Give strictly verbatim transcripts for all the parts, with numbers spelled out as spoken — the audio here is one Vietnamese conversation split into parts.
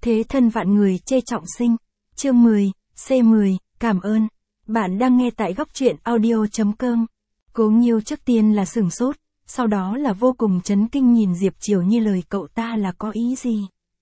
Thế thân vạn người chê trọng sinh. Chương mười, C mười, cảm ơn. Bạn đang nghe tại góc truyện audio chấm com. Cố Nghiêu trước tiên là sửng sốt, sau đó là vô cùng chấn kinh nhìn Diệp Triều Nhiên lời cậu ta là có ý gì.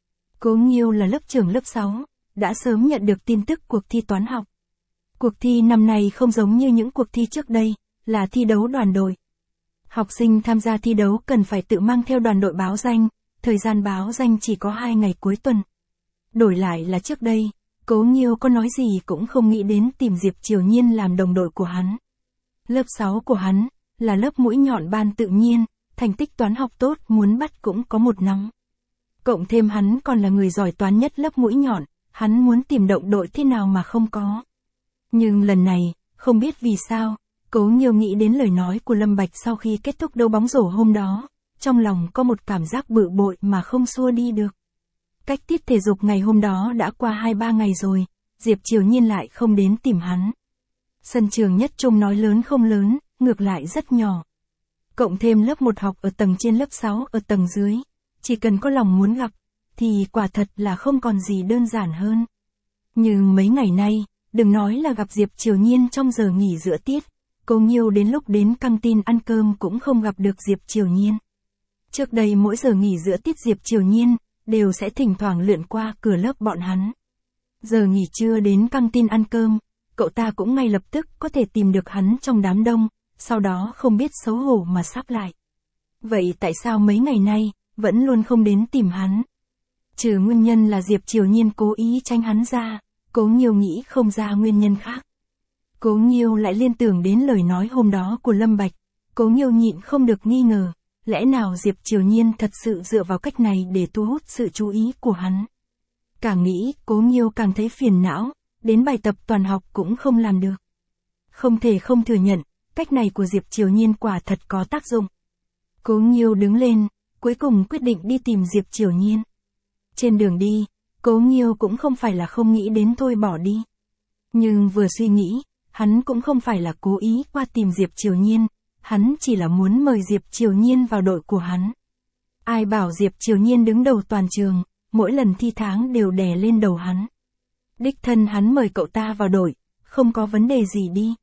Cố Nghiêu là lớp trưởng lớp sáu, đã sớm nhận được tin tức cuộc thi toán học. Cuộc thi năm nay không giống như những cuộc thi trước đây, là thi đấu đoàn đội. Học sinh tham gia thi đấu cần phải tự mang theo đoàn đội báo danh, thời gian báo danh chỉ có hai ngày cuối tuần. Đổi lại là trước đây, Cố Nghiêu có nói gì cũng không nghĩ đến tìm Diệp Triều Nhiên làm đồng đội của hắn. Lớp sáu của hắn, là lớp mũi nhọn ban tự nhiên, thành tích toán học tốt muốn bắt cũng có một nóng. Cộng thêm hắn còn là người giỏi toán nhất lớp mũi nhọn, hắn muốn tìm động đội thế nào mà không có. Nhưng lần này, không biết vì sao, Cố Nghiêu nghĩ đến lời nói của Lâm Bạch sau khi kết thúc đấu bóng rổ hôm đó, trong lòng có một cảm giác bực bội mà không xua đi được. Cách tiết thể dục ngày hôm đó đã qua hai ba ngày rồi, Diệp Triều Nhiên lại không đến tìm hắn. Sân trường nhất trung nói lớn không lớn, ngược lại rất nhỏ. Cộng thêm lớp một học ở tầng trên lớp sáu ở tầng dưới, chỉ cần có lòng muốn gặp, thì quả thật là không còn gì đơn giản hơn. Nhưng mấy ngày nay, đừng nói là gặp Diệp Triều Nhiên trong giờ nghỉ giữa tiết, Cố Nghiêu đến lúc đến căng tin ăn cơm cũng không gặp được Diệp Triều Nhiên. Trước đây mỗi giờ nghỉ giữa tiết Diệp Triều Nhiên, đều sẽ thỉnh thoảng lượn qua cửa lớp bọn hắn. Giờ nghỉ trưa đến căng tin ăn cơm, cậu ta cũng ngay lập tức có thể tìm được hắn trong đám đông, sau đó không biết xấu hổ mà sắp lại. Vậy tại sao mấy ngày nay, vẫn luôn không đến tìm hắn? Trừ nguyên nhân là Diệp Triều Nhiên cố ý tránh hắn ra, Cố Nghiêu nghĩ không ra nguyên nhân khác. Cố Nghiêu lại liên tưởng đến lời nói hôm đó của Lâm Bạch, Cố Nghiêu nhịn không được nghi ngờ, lẽ nào Diệp Triều Nhiên thật sự dựa vào cách này để thu hút sự chú ý của hắn. Càng nghĩ, Cố Nghiêu càng thấy phiền não, đến bài tập toàn học cũng không làm được. Không thể không thừa nhận, cách này của Diệp Triều Nhiên quả thật có tác dụng. Cố Nghiêu đứng lên, cuối cùng quyết định đi tìm Diệp Triều Nhiên. Trên đường đi, Cố Nghiêu cũng không phải là không nghĩ đến thôi bỏ đi. Nhưng vừa suy nghĩ, hắn cũng không phải là cố ý qua tìm Diệp Triều Nhiên, hắn chỉ là muốn mời Diệp Triều Nhiên vào đội của hắn. Ai bảo Diệp Triều Nhiên đứng đầu toàn trường, mỗi lần thi tháng đều đè lên đầu hắn. Đích thân hắn mời cậu ta vào đội, không có vấn đề gì đi.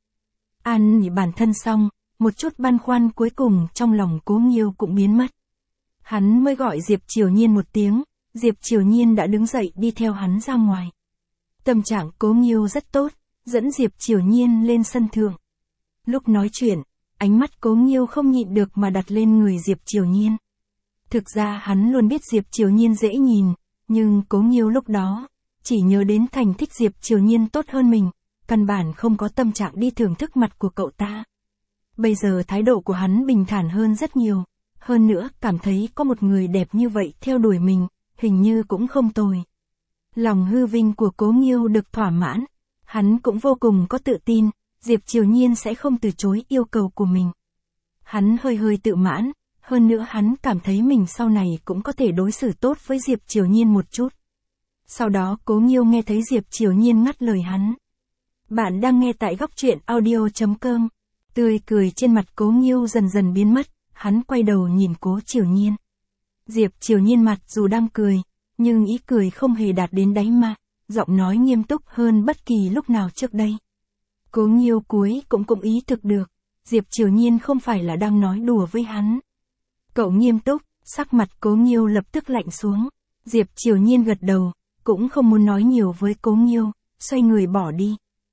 An nghỉ bản thân xong, một chút băn khoăn cuối cùng trong lòng Cố Nghiêu cũng biến mất. Hắn mới gọi Diệp Triều Nhiên một tiếng, Diệp Triều Nhiên đã đứng dậy đi theo hắn ra ngoài. Tâm trạng Cố Nghiêu rất tốt, dẫn Diệp Triều Nhiên lên sân thượng. Lúc nói chuyện, ánh mắt Cố Nghiêu không nhịn được mà đặt lên người Diệp Triều Nhiên. Thực ra hắn luôn biết Diệp Triều Nhiên dễ nhìn, nhưng Cố Nghiêu lúc đó, chỉ nhớ đến thành tích Diệp Triều Nhiên tốt hơn mình, căn bản không có tâm trạng đi thưởng thức mặt của cậu ta. Bây giờ thái độ của hắn bình thản hơn rất nhiều, hơn nữa cảm thấy có một người đẹp như vậy theo đuổi mình, hình như cũng không tồi. Lòng hư vinh của Cố Nghiêu được thỏa mãn, hắn cũng vô cùng có tự tin, Diệp Triều Nhiên sẽ không từ chối yêu cầu của mình. Hắn hơi hơi tự mãn, hơn nữa hắn cảm thấy mình sau này cũng có thể đối xử tốt với Diệp Triều Nhiên một chút. Sau đó Cố Nghiêu nghe thấy Diệp Triều Nhiên ngắt lời hắn. Bạn đang nghe tại góc truyện audio chấm com. Tươi cười trên mặt Cố Nghiêu dần dần biến mất, hắn quay đầu nhìn Cố Triều Nhiên. Diệp Triều Nhiên mặt dù đang cười, nhưng ý cười không hề đạt đến đáy mà, giọng nói nghiêm túc hơn bất kỳ lúc nào trước đây. Cố Nghiêu cuối cũng cũng ý thực được, Diệp Triều Nhiên không phải là đang nói đùa với hắn. Cậu nghiêm túc, sắc mặt Cố Nghiêu lập tức lạnh xuống. Diệp Triều Nhiên gật đầu, cũng không muốn nói nhiều với Cố Nghiêu, xoay người bỏ đi.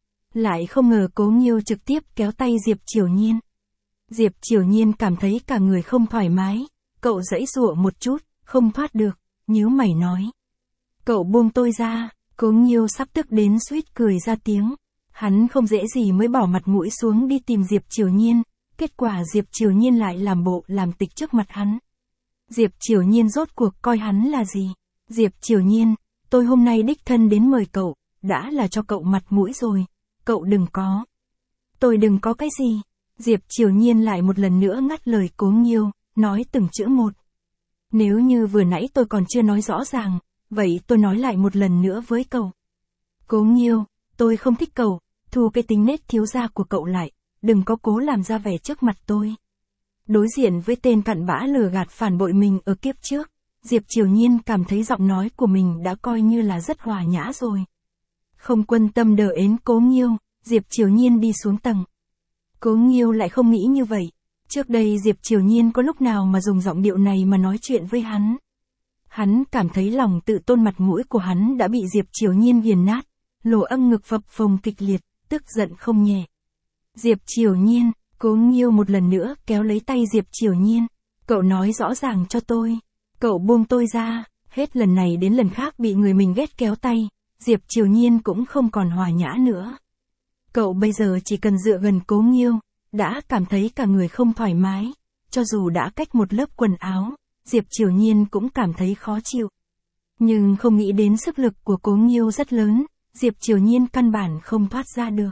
Lại không ngờ Cố Nghiêu trực tiếp kéo tay Diệp Triều Nhiên. Diệp Triều Nhiên cảm thấy cả người không thoải mái, cậu giãy giụa một chút, không thoát được, nhíu mày nói. Cậu buông tôi ra, Cố Nghiêu sắp tức đến suýt cười ra tiếng. Hắn không dễ gì mới bỏ mặt mũi xuống đi tìm Diệp Triều Nhiên, kết quả Diệp Triều Nhiên lại làm bộ làm tịch trước mặt hắn. Diệp Triều Nhiên rốt cuộc coi hắn là gì? Diệp Triều Nhiên, tôi hôm nay đích thân đến mời cậu, đã là cho cậu mặt mũi rồi, cậu đừng có. Tôi đừng có cái gì? Diệp Triều Nhiên lại một lần nữa ngắt lời Cố Nghiêu, nói từng chữ một. Nếu như vừa nãy tôi còn chưa nói rõ ràng, vậy tôi nói lại một lần nữa với cậu. Cố Nghiêu, tôi không thích cậu, thu cái tính nết thiếu gia của cậu lại, đừng có cố làm ra vẻ trước mặt tôi. Đối diện với tên cặn bã lừa gạt phản bội mình ở kiếp trước, Diệp Triều Nhiên cảm thấy giọng nói của mình đã coi như là rất hòa nhã rồi. Không quan tâm đờ ến Cố Nghiêu, Diệp Triều Nhiên đi xuống tầng. Cố Nghiêu lại không nghĩ như vậy. Trước đây Diệp Triều Nhiên có lúc nào mà dùng giọng điệu này mà nói chuyện với hắn. Hắn cảm thấy lòng tự tôn mặt mũi của hắn đã bị Diệp Triều Nhiên nghiền nát, lỗ âm ngực phập phồng kịch liệt, tức giận không nhẹ. Diệp Triều Nhiên, Cố Nghiêu một lần nữa kéo lấy tay Diệp Triều Nhiên. Cậu nói rõ ràng cho tôi. Cậu buông tôi ra. Hết lần này đến lần khác bị người mình ghét kéo tay, Diệp Triều Nhiên cũng không còn hòa nhã nữa. Cậu bây giờ chỉ cần dựa gần Cố Nghiêu, đã cảm thấy cả người không thoải mái. Cho dù đã cách một lớp quần áo, Diệp Triều Nhiên cũng cảm thấy khó chịu. Nhưng không nghĩ đến sức lực của Cố Nghiêu rất lớn, Diệp Triều Nhiên căn bản không thoát ra được.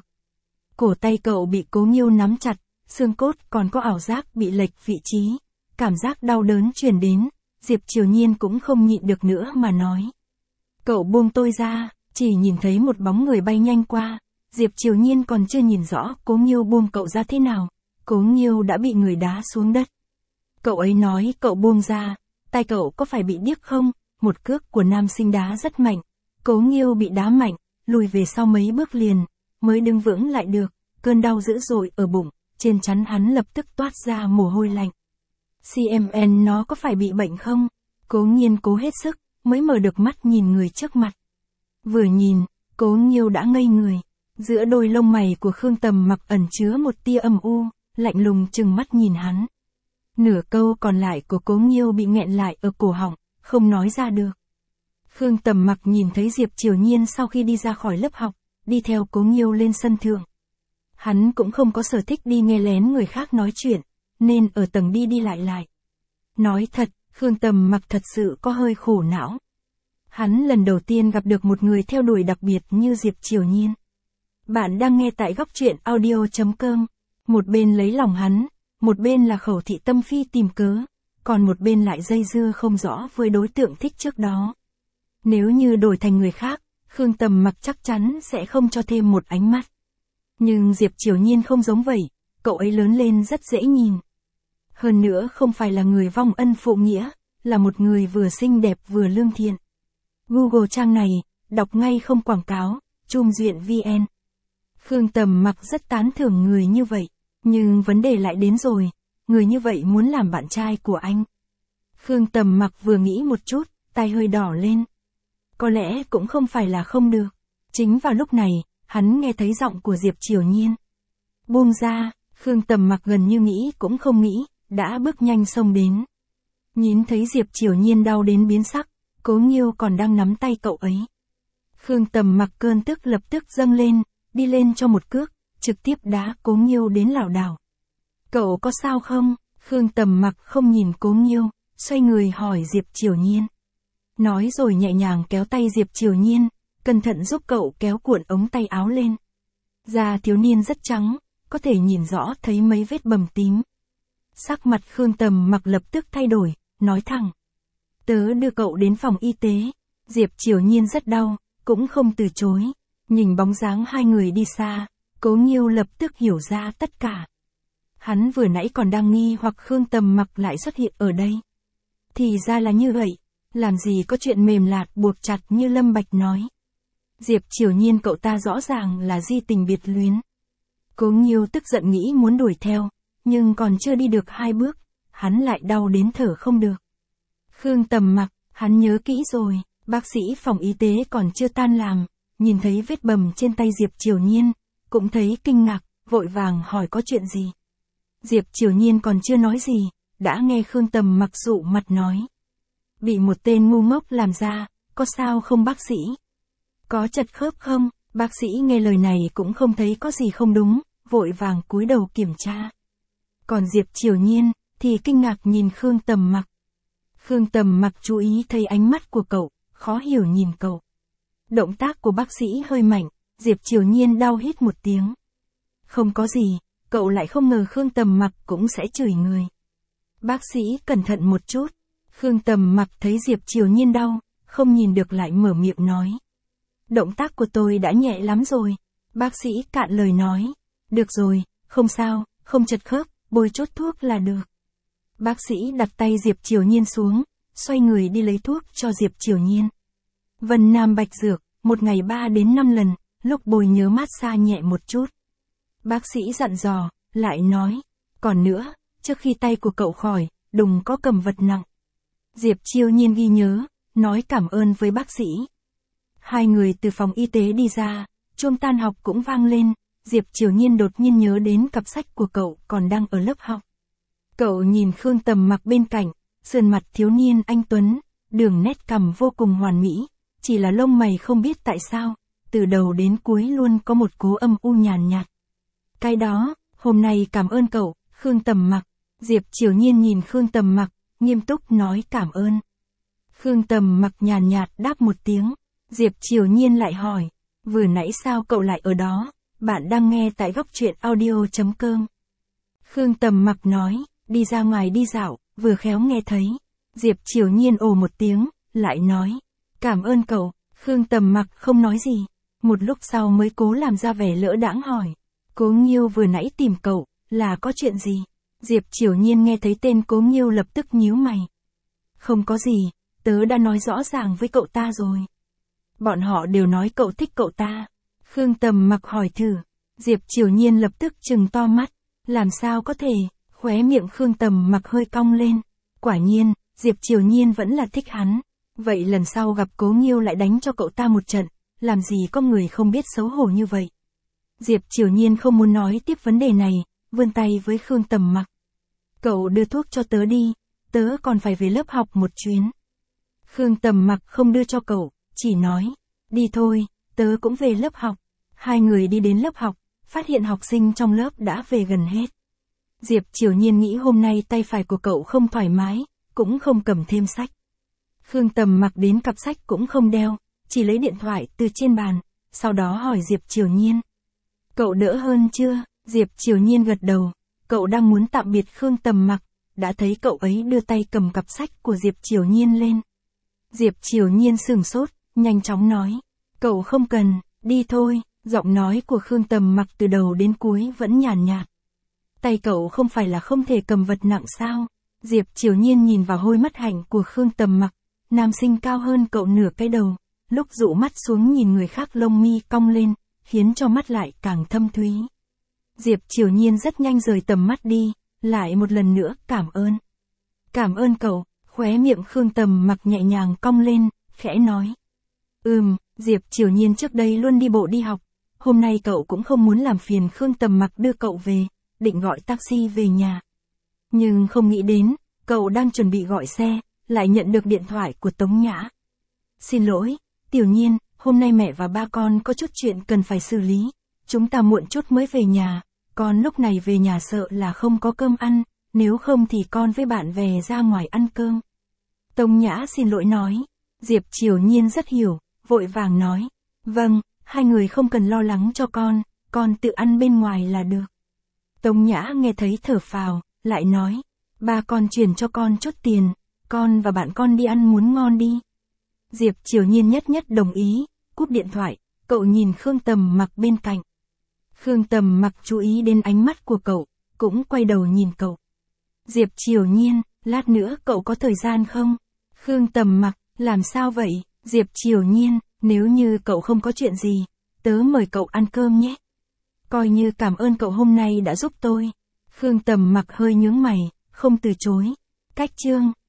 Cổ tay cậu bị Cố Nghiêu nắm chặt, xương cốt còn có ảo giác bị lệch vị trí. Cảm giác đau đớn truyền đến, Diệp Triều Nhiên cũng không nhịn được nữa mà nói. Cậu buông tôi ra, chỉ nhìn thấy một bóng người bay nhanh qua. Diệp Triều Nhiên còn chưa nhìn rõ Cố Nghiêu buông cậu ra thế nào. Cố Nghiêu đã bị người đá xuống đất. Cậu ấy nói cậu buông ra, tay cậu có phải bị điếc không? Một cước của nam sinh đá rất mạnh. Cố Nghiêu bị đá mạnh, lùi về sau mấy bước liền, mới đứng vững lại được. Cơn đau dữ dội ở bụng, trên trán hắn lập tức toát ra mồ hôi lạnh. xê em en nó có phải bị bệnh không? Cố Nghiên cố hết sức, mới mở được mắt nhìn người trước mặt. Vừa nhìn, Cố Nghiêu đã ngây người. Giữa đôi lông mày của Khương Tầm Mặc ẩn chứa một tia âm u, lạnh lùng trừng mắt nhìn hắn. Nửa câu còn lại của Cố Nghiêu bị nghẹn lại ở cổ họng, không nói ra được. Khương Tầm Mặc nhìn thấy Diệp Triều Nhiên sau khi đi ra khỏi lớp học, đi theo Cố Nghiêu lên sân thượng. Hắn cũng không có sở thích đi nghe lén người khác nói chuyện, nên ở tầng đi đi lại lại. Nói thật, Khương Tầm Mặc thật sự có hơi khổ não. Hắn lần đầu tiên gặp được một người theo đuổi đặc biệt như Diệp Triều Nhiên. Bạn đang nghe tại góc truyện audio chấm com. Một bên lấy lòng hắn, một bên là Khẩu Thị Tâm Phi tìm cớ, còn một bên lại dây dưa không rõ với đối tượng thích trước đó. Nếu như đổi thành người khác, Khương Tầm Mặc chắc chắn sẽ không cho thêm một ánh mắt. Nhưng Diệp Triều Nhiên không giống vậy, cậu ấy lớn lên rất dễ nhìn. Hơn nữa không phải là người vong ân phụ nghĩa, là một người vừa xinh đẹp vừa lương thiện. Google trang này, đọc ngay không quảng cáo, Chum Duyện vê en. Khương Tầm Mặc rất tán thưởng người như vậy, nhưng vấn đề lại đến rồi, người như vậy muốn làm bạn trai của anh. Khương Tầm Mặc vừa nghĩ một chút, tay hơi đỏ lên. Có lẽ cũng không phải là không được. Chính vào lúc này, hắn nghe thấy giọng của Diệp Triều Nhiên. Buông ra, Khương Tầm Mặc gần như nghĩ cũng không nghĩ, đã bước nhanh xông đến. Nhìn thấy Diệp Triều Nhiên đau đến biến sắc, Cố Nghiêu còn đang nắm tay cậu ấy. Khương Tầm Mặc cơn tức lập tức dâng lên, đi lên cho một cước, trực tiếp đá Cố Nghiêu đến lảo đảo. Cậu có sao không? Khương Tầm Mặc không nhìn Cố Nghiêu, xoay người hỏi Diệp Triều Nhiên. Nói rồi nhẹ nhàng kéo tay Diệp Triều Nhiên, cẩn thận giúp cậu kéo cuộn ống tay áo lên. Da thiếu niên rất trắng, có thể nhìn rõ thấy mấy vết bầm tím. Sắc mặt Khương Tầm Mặc lập tức thay đổi, nói thẳng. Tớ đưa cậu đến phòng y tế. Diệp Triều Nhiên rất đau, cũng không từ chối. Nhìn bóng dáng hai người đi xa, Cố Nghiêu lập tức hiểu ra tất cả. Hắn vừa nãy còn đang nghi hoặc Khương Tầm Mặc lại xuất hiện ở đây. Thì ra là như vậy, làm gì có chuyện mềm lạt buộc chặt như Lâm Bạch nói. Diệp Triều Nhiên cậu ta rõ ràng là di tình biệt luyến. Cố Nghiêu tức giận nghĩ muốn đuổi theo, nhưng còn chưa đi được hai bước, hắn lại đau đến thở không được. Khương Tầm Mặc, hắn nhớ kỹ rồi, bác sĩ phòng y tế còn chưa tan làm, nhìn thấy vết bầm trên tay Diệp Triều Nhiên, cũng thấy kinh ngạc, vội vàng hỏi có chuyện gì. Diệp Triều Nhiên còn chưa nói gì, đã nghe Khương Tầm Mặc dụ mặt nói. Bị một tên ngu ngốc làm ra, có sao không bác sĩ? Có chật khớp không? Bác sĩ nghe lời này cũng không thấy có gì không đúng, vội vàng cúi đầu kiểm tra. Còn Diệp Triều Nhiên, thì kinh ngạc nhìn Khương Tầm Mặc. Khương Tầm Mặc chú ý thấy ánh mắt của cậu, khó hiểu nhìn cậu. Động tác của bác sĩ hơi mạnh, Diệp Triều Nhiên đau hít một tiếng. Không có gì, cậu lại không ngờ Khương Tầm Mặc cũng sẽ chửi người. Bác sĩ cẩn thận một chút. Khương Tầm Mặc thấy Diệp Triều Nhiên đau, không nhìn được lại mở miệng nói. Động tác của tôi đã nhẹ lắm rồi. Bác sĩ cạn lời nói. Được rồi, không sao, không chật khớp, bôi chốt thuốc là được. Bác sĩ đặt tay Diệp Triều Nhiên xuống, xoay người đi lấy thuốc cho Diệp Triều Nhiên. Vân Nam Bạch Dược, một ngày ba đến năm lần, lúc bồi nhớ massage nhẹ một chút. Bác sĩ dặn dò, lại nói, còn nữa, trước khi tay của cậu khỏi, đừng có cầm vật nặng. Diệp Triều Nhiên ghi nhớ, nói cảm ơn với bác sĩ. Hai người từ phòng y tế đi ra, chuông tan học cũng vang lên, Diệp Triều Nhiên đột nhiên nhớ đến cặp sách của cậu còn đang ở lớp học. Cậu nhìn Khương Tầm Mặc bên cạnh, sườn mặt thiếu niên anh tuấn, đường nét cằm vô cùng hoàn mỹ, chỉ là lông mày không biết tại sao, từ đầu đến cuối luôn có một cố âm u nhàn nhạt. Cái đó, hôm nay cảm ơn cậu, Khương Tầm Mặc. Diệp Triều Nhiên nhìn Khương Tầm Mặc, nghiêm túc nói cảm ơn. Khương Tầm Mặc nhàn nhạt đáp một tiếng, Diệp Triều Nhiên lại hỏi, vừa nãy sao cậu lại ở đó, bạn đang nghe tại góc truyện audio.com. Khương Tầm Mặc nói, đi ra ngoài đi dạo, vừa khéo nghe thấy. Diệp Triều Nhiên ồ một tiếng, lại nói, cảm ơn cậu. Khương Tầm Mặc không nói gì, một lúc sau mới cố làm ra vẻ lỡ đãng hỏi, Cố Nghiêu vừa nãy tìm cậu, là có chuyện gì? Diệp Triều Nhiên nghe thấy tên Cố Nghiêu lập tức nhíu mày. Không có gì, tớ đã nói rõ ràng với cậu ta rồi. Bọn họ đều nói cậu thích cậu ta. Khương Tầm Mặc hỏi thử. Diệp Triều Nhiên lập tức trừng to mắt. Làm sao có thể? Khóe miệng Khương Tầm Mặc hơi cong lên. Quả nhiên, Diệp Triều Nhiên vẫn là thích hắn. Vậy lần sau gặp Cố Nghiêu lại đánh cho cậu ta một trận. Làm gì có người không biết xấu hổ như vậy. Diệp Triều Nhiên không muốn nói tiếp vấn đề này, vươn tay với Khương Tầm Mặc. Cậu đưa thuốc cho tớ đi, tớ còn phải về lớp học một chuyến. Khương Tầm Mặc không đưa cho cậu, chỉ nói, đi thôi, tớ cũng về lớp học. Hai người đi đến lớp học, phát hiện học sinh trong lớp đã về gần hết. Diệp Triều Nhiên nghĩ hôm nay tay phải của cậu không thoải mái, cũng không cầm thêm sách. Khương Tầm Mặc đến cặp sách cũng không đeo, chỉ lấy điện thoại từ trên bàn, sau đó hỏi Diệp Triều Nhiên. Cậu đỡ hơn chưa? Diệp Triều Nhiên gật đầu, cậu đang muốn tạm biệt Khương Tầm Mặc, đã thấy cậu ấy đưa tay cầm cặp sách của Diệp Triều Nhiên lên. Diệp Triều Nhiên sửng sốt, nhanh chóng nói, cậu không cần, đi thôi. Giọng nói của Khương Tầm Mặc từ đầu đến cuối vẫn nhàn nhạt. Tay cậu không phải là không thể cầm vật nặng sao? Diệp Triều Nhiên nhìn vào hôi mắt hạnh của Khương Tầm Mặc, nam sinh cao hơn cậu nửa cái đầu, lúc dụ mắt xuống nhìn người khác lông mi cong lên, khiến cho mắt lại càng thâm thúy. Diệp Triều Nhiên rất nhanh rời tầm mắt đi, lại một lần nữa cảm ơn. Cảm ơn cậu, khóe miệng Khương Tầm Mặc nhẹ nhàng cong lên, khẽ nói. Ừm, Diệp Triều Nhiên trước đây luôn đi bộ đi học, hôm nay cậu cũng không muốn làm phiền Khương Tầm Mặc đưa cậu về, định gọi taxi về nhà. Nhưng không nghĩ đến, cậu đang chuẩn bị gọi xe, lại nhận được điện thoại của Tống Nhã. Xin lỗi, Tiểu Nhiên, hôm nay mẹ và ba con có chút chuyện cần phải xử lý, chúng ta muộn chút mới về nhà, con lúc này về nhà sợ là không có cơm ăn, nếu không thì con với bạn về ra ngoài ăn cơm. Tống Nhã xin lỗi nói, Diệp Triều Nhiên rất hiểu, vội vàng nói, vâng, hai người không cần lo lắng cho con, con tự ăn bên ngoài là được. Tống Nhã nghe thấy thở phào, lại nói, ba con chuyển cho con chút tiền, con và bạn con đi ăn muốn ngon đi. Diệp Triều Nhiên nhất nhất đồng ý, cúp điện thoại, cậu nhìn Khương Tầm Mặc bên cạnh. Khương Tầm Mặc chú ý đến ánh mắt của cậu, cũng quay đầu nhìn cậu. Diệp Triều Nhiên, lát nữa cậu có thời gian không? Khương Tầm Mặc, làm sao vậy? Diệp Triều Nhiên, nếu như cậu không có chuyện gì, tớ mời cậu ăn cơm nhé. Coi như cảm ơn cậu hôm nay đã giúp tôi. Khương Tầm Mặc hơi nhướng mày, không từ chối. Cách chương